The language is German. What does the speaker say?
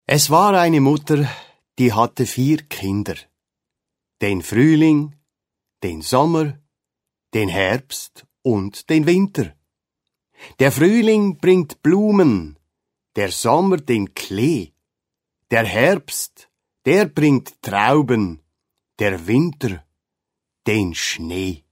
Es war eine Mutter, die hatte 4 Kinder. Den Frühling, den Sommer, den Herbst und den Winter. Der Frühling bringt Blumen, der Sommer den Klee, der Herbst, der bringt Trauben, der Winter den Schnee.